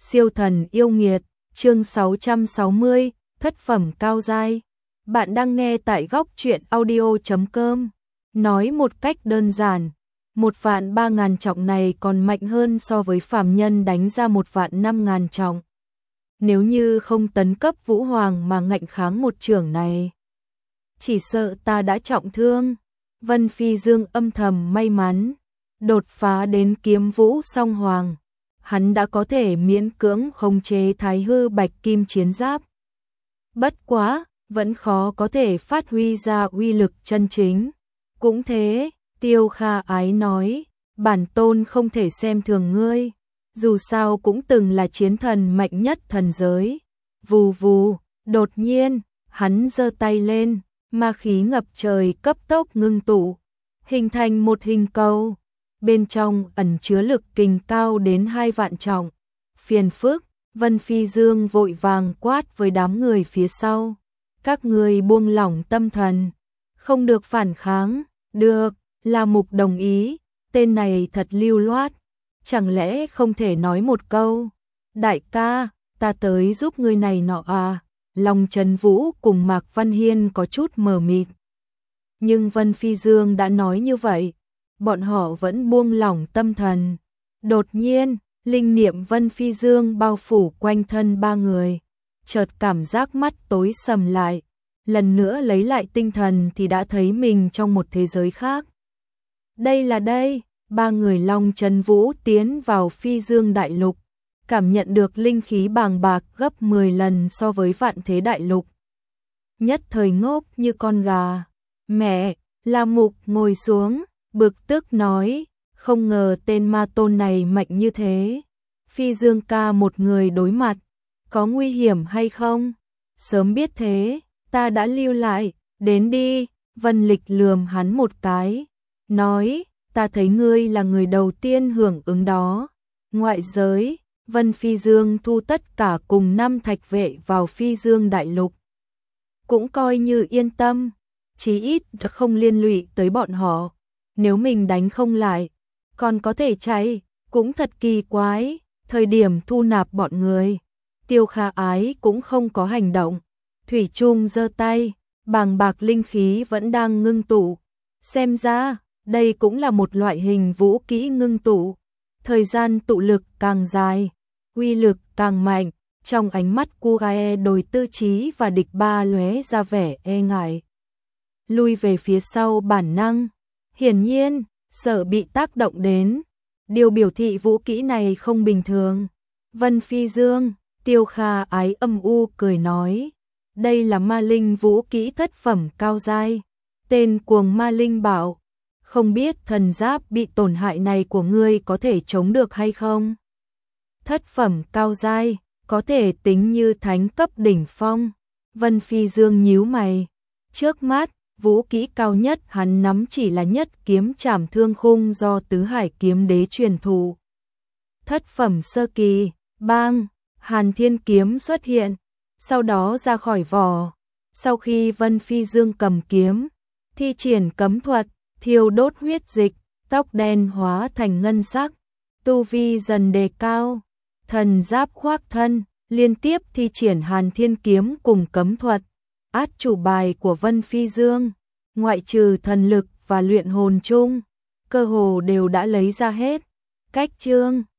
Siêu thần yêu nghiệt, chương 660, thất phẩm cao giai. Bạn đang nghe tại góc truyện audio.com. Nói một cách đơn giản, 1.300.000 trọng này còn mạnh hơn so với phàm nhân đánh ra 1.500.000 trọng. Nếu như không tấn cấp Vũ Hoàng mà ngạnh kháng một chưởng này, chỉ sợ ta đã trọng thương. Vân Phi Dương âm thầm may mắn, đột phá đến kiếm vũ song hoàng. Hắn đã có thể miễn cưỡng khống chế Thái Hư Bạch Kim chiến giáp. Bất quá, vẫn khó có thể phát huy ra uy lực chân chính. Cũng thế, Tiêu Kha Ái nói, bản tôn không thể xem thường ngươi, dù sao cũng từng là chiến thần mạnh nhất thần giới. Vù vù, đột nhiên, hắn giơ tay lên, ma khí ngập trời cấp tốc ngưng tụ, hình thành một hình cầu. Bên trong ẩn chứa lực kình cao đến 2 vạn trọng. Phiền phức, Vân Phi Dương vội vàng quát với đám người phía sau. Các người buông lỏng tâm thần, không được phản kháng. Được, La Mục đồng ý, tên này thật lưu loát. Chẳng lẽ không thể nói một câu, đại ca, ta tới giúp người này nọ à? Long Trấn Vũ cùng Mạc Văn Hiên có chút mờ mịt. Nhưng Vân Phi Dương đã nói như vậy, bọn họ vẫn buông lỏng tâm thần. Đột nhiên, linh niệm Vân Phi Dương bao phủ quanh thân ba người, chợt cảm giác mắt tối sầm lại, lần nữa lấy lại tinh thần thì đã thấy mình trong một thế giới khác. Đây là đây, ba người Long Trấn Vũ tiến vào Phi Dương Đại Lục, cảm nhận được linh khí bàng bạc gấp 10 lần so với Vạn Thế Đại Lục. Nhất thời ngốc như con gà. Mẹ, La Mục ngồi xuống, bực tức nói, không ngờ tên ma tôn này mạnh như thế. Phi Dương ca một người đối mặt, có nguy hiểm hay không? Sớm biết thế, ta đã lưu lại, đến đi. Vân Lịch lườm hắn một cái, nói, ta thấy ngươi là người đầu tiên hưởng ứng đó. Ngoại giới, Vân Phi Dương thu tất cả cùng 5 thạch vệ vào Phi Dương Đại Lục. Cũng coi như yên tâm, chí ít không liên lụy tới bọn họ. Nếu mình đánh không lại, còn có thể chạy, cũng thật kỳ quái. Thời điểm thu nạp bọn người, Tiêu Kha Ái cũng không có hành động. Thủy Trung giơ tay, bàng bạc linh khí vẫn đang ngưng tụ. Xem ra, đây cũng là một loại hình vũ kỹ ngưng tụ. Thời gian tụ lực càng dài, uy lực càng mạnh. Trong ánh mắt Kugae Đồi Tư Chí và Địch Ba lóe ra vẻ e ngại, lui về phía sau bản năng. Hiển nhiên, sợ bị tác động đến. Điều biểu thị vũ kỹ này không bình thường. Vân Phi Dương, Tiêu Kha Ái âm u cười nói, đây là ma linh vũ kỹ thất phẩm cao giai. Tên Cuồng Ma Linh bảo, không biết thần giáp bị tổn hại này của ngươi có thể chống được hay không? Thất phẩm cao giai, có thể tính như thánh cấp đỉnh phong. Vân Phi Dương nhíu mày. Trước mắt, vũ kỹ cao nhất hắn nắm chỉ là nhất kiếm trảm thương khung do Tứ Hải kiếm đế truyền thụ. Thất phẩm sơ kỳ, bang, Hàn Thiên kiếm xuất hiện, sau đó ra khỏi vỏ. Sau khi Vân Phi Dương cầm kiếm, thi triển cấm thuật, thiêu đốt huyết dịch, tóc đen hóa thành ngân sắc, tu vi dần đề cao, thần giáp khoác thân, liên tiếp thi triển Hàn Thiên kiếm cùng cấm thuật. Át chủ bài của Vân Phi Dương, ngoại trừ thần lực và luyện hồn chung, cơ hồ đều đã lấy ra hết. Cách chương